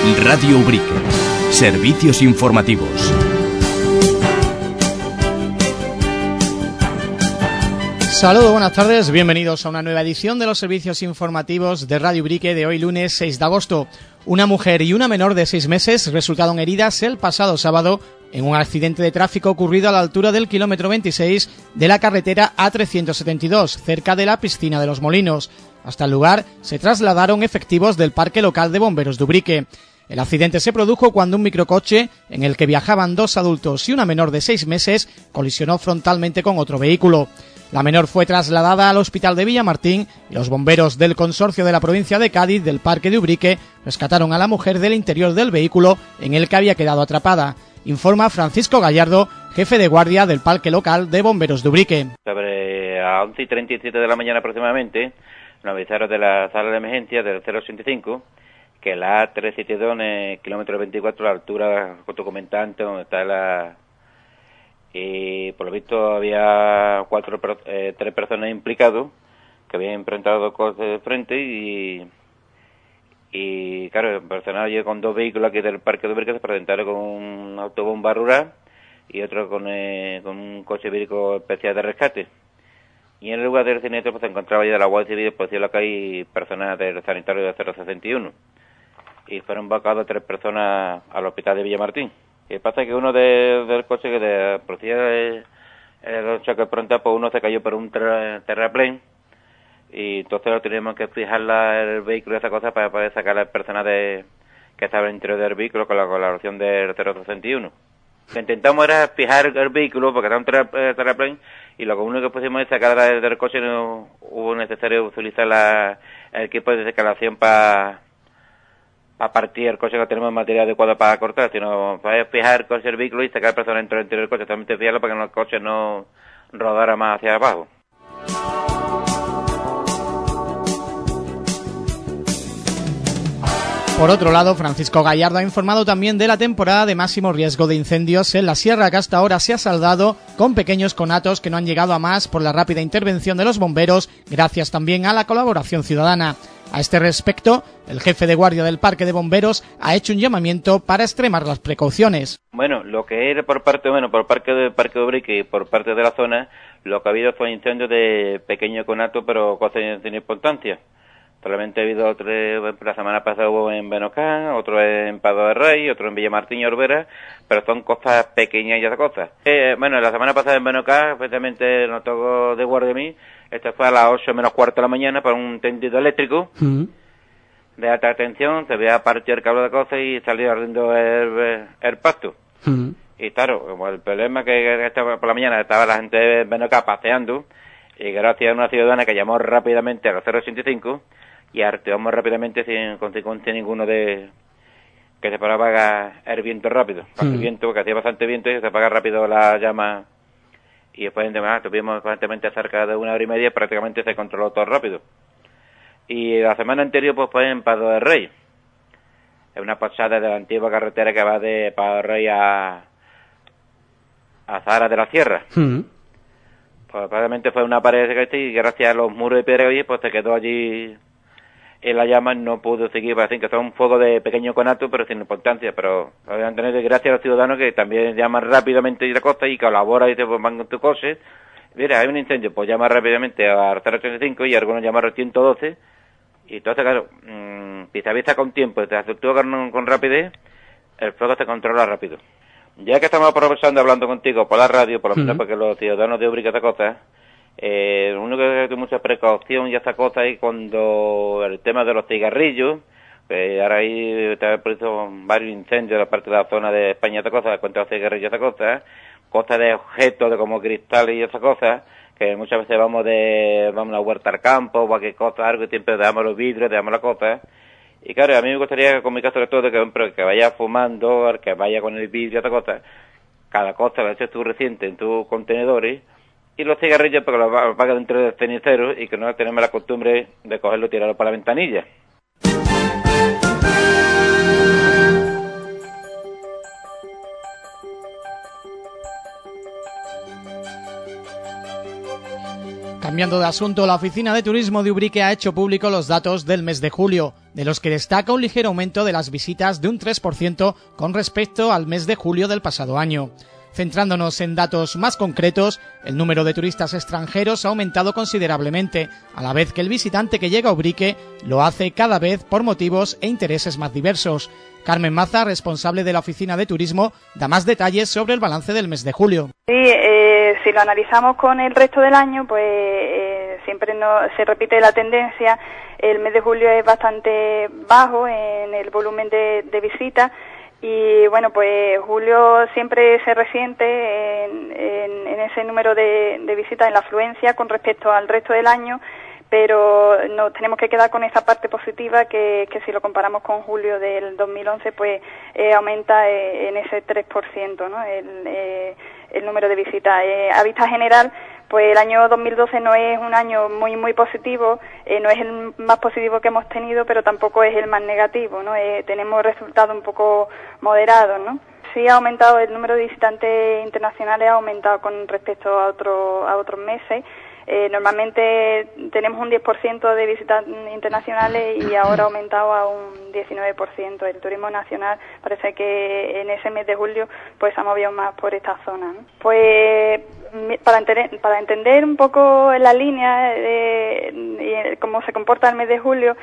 Radio Ubrique. Servicios informativos. Saludos, buenas tardes, bienvenidos a una nueva edición de los servicios informativos de Radio Ubrique de hoy lunes 6 de agosto. Una mujer y una menor de 6 meses resultaron heridas el pasado sábado en un accidente de tráfico ocurrido a la altura del kilómetro 26 de la carretera A372, cerca de la piscina de Los Molinos. Hasta el lugar se trasladaron efectivos del Parque Local de Bomberos de Ubrique. El accidente se produjo cuando un microcoche, en el que viajaban 2 adultos y una menor de 6 meses, colisionó frontalmente con otro vehículo. La menor fue trasladada al hospital de Villamartín y los bomberos del consorcio de la provincia de Cádiz del Parque de Ubrique rescataron a la mujer del interior del vehículo en el que había quedado atrapada. Informa Francisco Gallardo, jefe de guardia del Parque Local de Bomberos de Ubrique. Sobre a 11:37 de la mañana aproximadamente, nos avisaron de la sala de emergencia del 085 que la A372 en el kilómetro 24 a la altura documentante donde está la... Y por lo visto había 3 personas implicados que habían enfrentado 2 cosas de frente y claro, el personal llegó con 2 vehículos aquí del Parque de Ubrique, se presentaron con un autobomba rural y otro con un coche vírico especial de rescate. Y en el lugar del siniestro pues se encontraba ya la Guardia Civil, Policía Local y personas del sanitario de 061. Y fueron vacados 3 personas al hospital de Villamartín. Y pasa que uno del coche que de policía el choque pronto, pues uno se cayó por un terraplén y entonces lo teníamos que fijar el vehículo y esa cosa para poder sacar a las personas que estaban en el interior del vehículo con la colaboración del 061. Lo que intentamos era fijar el vehículo porque estaba un terraplén y lo único que pusimos es sacar del coche. No hubo necesario utilizar el equipo de escalación para partir el coche, que tenemos material adecuado para cortar, sino para fijar el coche del vehículo y sacar personas dentro del interior del coche, solamente fijarlo para que el coche no rodara más hacia abajo. Por otro lado, Francisco Gallardo ha informado también de la temporada de máximo riesgo de incendios en la sierra, que hasta ahora se ha saldado con pequeños conatos que no han llegado a más por la rápida intervención de los bomberos, gracias también a la colaboración ciudadana. A este respecto, el jefe de guardia del Parque de Bomberos ha hecho un llamamiento para extremar las precauciones. Bueno, lo que era por parte del Parque de Ubrique y por parte de la zona, lo que ha habido fue incendios de pequeño conato, pero cosas sin importancia. Solamente ha habido 3, la semana pasada hubo en Benocán, otro en Pado de Rey, otro en Villamartín y Orbera, pero son cosas pequeñas y esas cosas. Bueno, la semana pasada en Benocán, especialmente nos tocó de guardia a mí, esto fue a las 8 menos cuarto de la mañana para un tendido eléctrico de alta tensión, se veía partir el cable de cosas y salió ardiendo el pasto. Y claro, como el problema que estaba por la mañana estaba la gente de Benocán paseando, y gracias a una ciudadana que llamó rápidamente a los 085, y arteamos rápidamente sin consecuencia ninguno de que se paraba el viento rápido. El viento, porque hacía bastante viento y se apaga rápido la llama. Y después tuvimos constantemente cerca de 1 hora y media, prácticamente se controló todo rápido. Y la semana anterior pues fue en Pado de Rey. Es una pasada de la antigua carretera que va de Pado de Rey a Zahara de la Sierra. Pues probablemente fue una pared y gracias a los muros de piedra que pues se quedó allí en la llama, no pudo seguir, para decir que son un fuego de pequeño conato, pero sin importancia, pero obviamente gracias a los ciudadanos que también llaman rápidamente a la costa y colaboran y te van con tu coche. Mira, hay un incendio, pues llama rápidamente al 085 y algunos llaman al 112, y entonces claro, si se avisa con tiempo y te actúa con rapidez, el fuego se controla rápido. Ya que estamos aprovechando hablando contigo por la radio, por lo menos porque los ciudadanos de Ubrique esta cosa, uno que tiene mucha precaución y esta cosa es cuando el tema de los cigarrillos, ahora ahí está preso varios incendios de la parte de la zona de España, esta cosa, contra los cigarrillos, esta cosa, cosas de objetos de como cristales y esas cosas, que muchas veces vamos a la huerta al campo, cualquier cosa, algo, y siempre dejamos los vidrios, dejamos las cosas. Y claro, a mí me gustaría, con mi caso de todo, que vaya fumando, el que vaya con el vidrio, esta cosa, cada cosa la eches tú reciente en tus contenedores, y los cigarrillos porque los apagas dentro del cenicero y que no tenemos la costumbre de cogerlo y tirarlo para la ventanilla. Cambiando de asunto, la Oficina de Turismo de Ubrique ha hecho público los datos del mes de julio, de los que destaca un ligero aumento de las visitas de un 3% con respecto al mes de julio del pasado año. Centrándonos en datos más concretos, el número de turistas extranjeros ha aumentado considerablemente, a la vez que el visitante que llega a Ubrique lo hace cada vez por motivos e intereses más diversos. Carmen Maza, responsable de la Oficina de Turismo, da más detalles sobre el balance del mes de julio. Sí, si lo analizamos con el resto del año, pues siempre se repite la tendencia. El mes de julio es bastante bajo en el volumen de visitas. Y bueno, pues julio siempre se resiente en ese número de visitas, en la afluencia con respecto al resto del año, pero nos tenemos que quedar con esa parte positiva que si lo comparamos con julio del 2011, pues aumenta en ese 3%, ¿no? El número de visitas. A vista general, pues el año 2012 no es un año muy positivo, no es el más positivo que hemos tenido, pero tampoco es el más negativo, ¿no? Tenemos resultados un poco moderados, ¿no? Sí ha aumentado el número de visitantes internacionales, ha aumentado con respecto a otros meses. Normalmente tenemos un 10% de visitas internacionales y ahora ha aumentado a un 19%. El turismo nacional parece que en ese mes de julio pues se ha movido más por esta zona, ¿no? Pues para entender un poco la línea y cómo se comporta el mes de julio,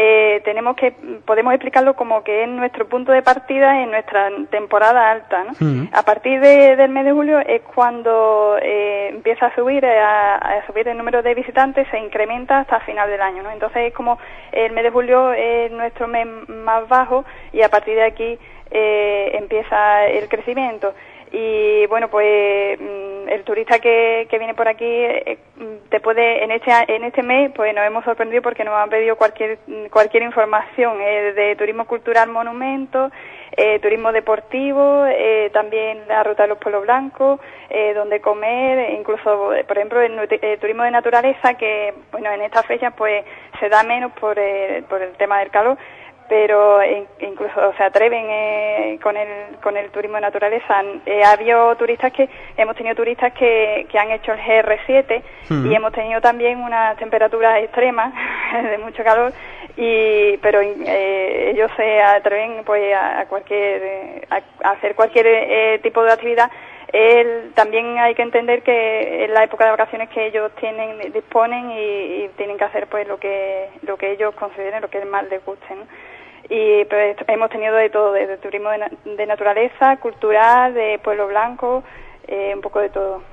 podemos explicarlo como que es nuestro punto de partida en nuestra temporada alta, ¿no? Uh-huh. A partir del mes de julio es cuando empieza a subir el número de visitantes, se incrementa hasta el final del año, ¿no? Entonces es como el mes de julio es nuestro mes más bajo y a partir de aquí empieza el crecimiento. Y bueno, pues el turista que viene por aquí en este mes pues nos hemos sorprendido porque nos han pedido cualquier información de turismo cultural, monumentos, turismo deportivo, también la ruta de los pueblos blancos, donde comer, incluso por ejemplo el turismo de naturaleza, que bueno, en estas fechas pues se da menos por el tema del calor, pero incluso se atreven con el turismo de naturaleza. Hemos tenido turistas que han hecho el GR7 y hemos tenido también unas temperaturas extremas de mucho calor, pero ellos se atreven pues a hacer cualquier tipo de actividad. También hay que entender que es la época de vacaciones que ellos disponen y tienen que hacer pues lo que ellos consideren, lo que más les guste, ¿no? Y pues hemos tenido de todo, desde turismo de naturaleza, cultural, de pueblo blanco, un poco de todo.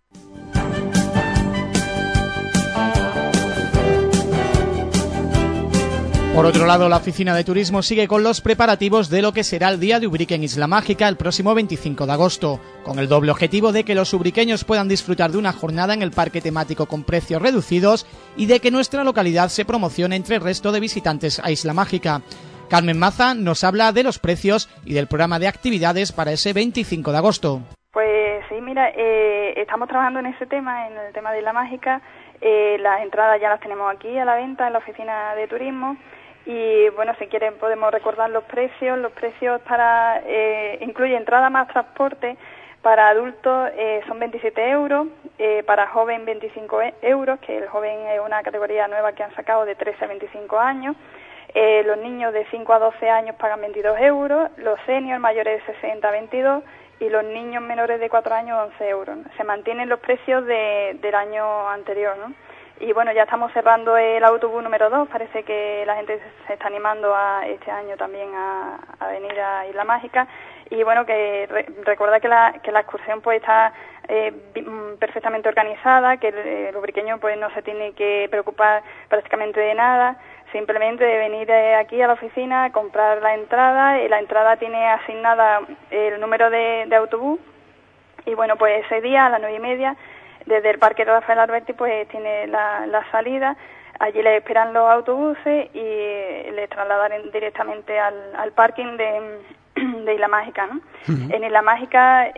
Por otro lado, la Oficina de Turismo sigue con los preparativos de lo que será el Día de Ubrique en Isla Mágica el próximo 25 de agosto, con el doble objetivo de que los ubriqueños puedan disfrutar de una jornada en el parque temático con precios reducidos y de que nuestra localidad se promocione entre el resto de visitantes a Isla Mágica. Carmen Maza nos habla de los precios y del programa de actividades para ese 25 de agosto. Pues sí, mira, estamos trabajando en ese tema, en el tema de Isla Mágica. Las entradas ya las tenemos aquí a la venta en la Oficina de Turismo. Y bueno, si quieren podemos recordar los precios. Los precios incluye entrada más transporte. Para adultos son 27 euros, para joven 25 euros, que el joven es una categoría nueva que han sacado de 13 a 25 años. Los niños de 5 a 12 años pagan 22 euros, los seniors mayores de 60 a 22 y los niños menores de 4 años 11 euros. Se mantienen los precios del año anterior, ¿no? Y bueno, ya estamos cerrando el autobús número 2, parece que la gente se está animando este año también a venir a Isla Mágica. Y bueno, que recuerda que la excursión pues está perfectamente organizada, que el ubriqueño pues no se tiene que preocupar prácticamente de nada, simplemente de venir aquí a la oficina, comprar la entrada, y la entrada tiene asignada el número de autobús, y bueno, pues ese día a las 9:30, desde el Parque Rafael Alberti, pues tiene la salida. Allí les esperan los autobuses y les trasladan directamente al parking de Isla Mágica, ¿no? Uh-huh. En Isla Mágica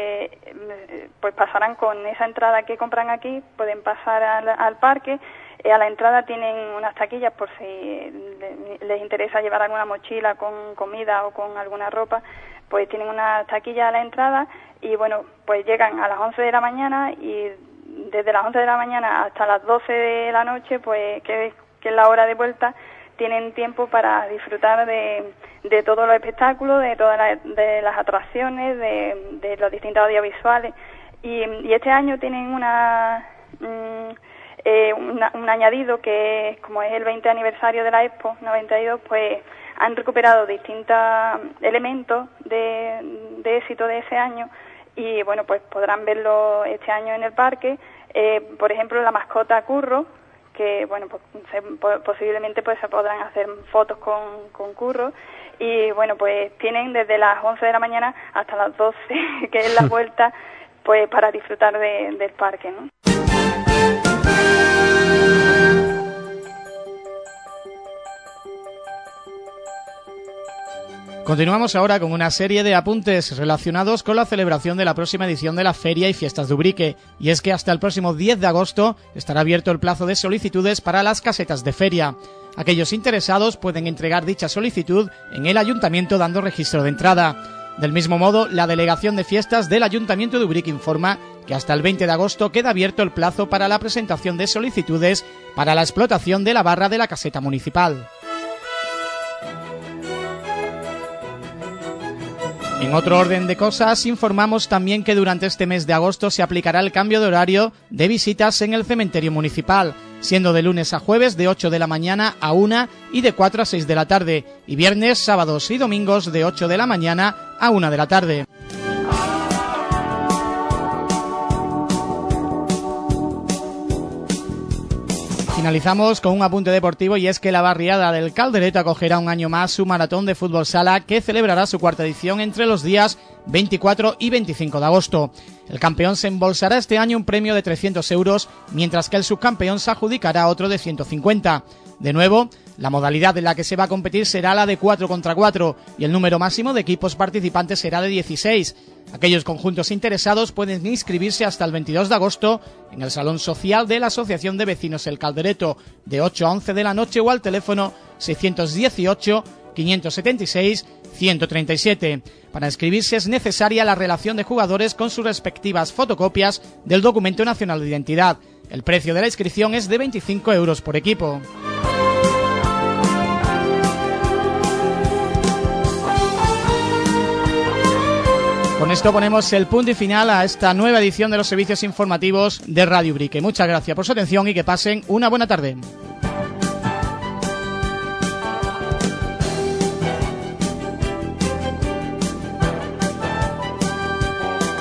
pues pasarán con esa entrada que compran aquí, pueden pasar al parque. A la entrada tienen unas taquillas por si les interesa llevar alguna mochila con comida o con alguna ropa, pues tienen unas taquillas a la entrada y bueno, pues llegan a las 11 de la mañana y desde las 11 de la mañana hasta las 12 de la noche, pues que es la hora de vuelta, tienen tiempo para disfrutar de todos los espectáculos, de todas de las atracciones, de los distintos audiovisuales. Y este año tienen un añadido que, como es el 20 aniversario de la Expo 92, pues han recuperado distintos elementos de éxito de ese año y, bueno, pues podrán verlo este año en el parque. Por ejemplo, la mascota Curro, que, bueno, pues posiblemente pues se podrán hacer fotos con Curro. Y, bueno, pues tienen desde las 11 de la mañana hasta las 12, que es la vuelta, pues para disfrutar del parque, ¿no? Continuamos ahora con una serie de apuntes relacionados con la celebración de la próxima edición de la Feria y Fiestas de Ubrique, y es que hasta el próximo 10 de agosto estará abierto el plazo de solicitudes para las casetas de feria. Aquellos interesados pueden entregar dicha solicitud en el Ayuntamiento dando registro de entrada. Del mismo modo, la Delegación de Fiestas del Ayuntamiento de Ubrique informa que hasta el 20 de agosto queda abierto el plazo para la presentación de solicitudes para la explotación de la barra de la caseta municipal. En otro orden de cosas, informamos también que durante este mes de agosto se aplicará el cambio de horario de visitas en el cementerio municipal, siendo de lunes a jueves de 8 de la mañana a 1 y de 4 a 6 de la tarde, y viernes, sábados y domingos de 8 de la mañana a 1 de la tarde. Finalizamos con un apunte deportivo y es que la barriada del Caldereto acogerá un año más su maratón de fútbol sala que celebrará su cuarta edición entre los días 24 y 25 de agosto. El campeón se embolsará este año un premio de 300 euros, mientras que el subcampeón se adjudicará otro de 150. De nuevo, la modalidad en la que se va a competir será la de 4 contra 4 y el número máximo de equipos participantes será de 16. Aquellos conjuntos interesados pueden inscribirse hasta el 22 de agosto en el Salón Social de la Asociación de Vecinos El Caldereto, de 8 a 11 de la noche o al teléfono 618-576-137. Para inscribirse es necesaria la relación de jugadores con sus respectivas fotocopias del Documento Nacional de Identidad. El precio de la inscripción es de 25 euros por equipo. Con esto ponemos el punto y final a esta nueva edición de los servicios informativos de Radio Ubrique. Muchas gracias por su atención y que pasen una buena tarde.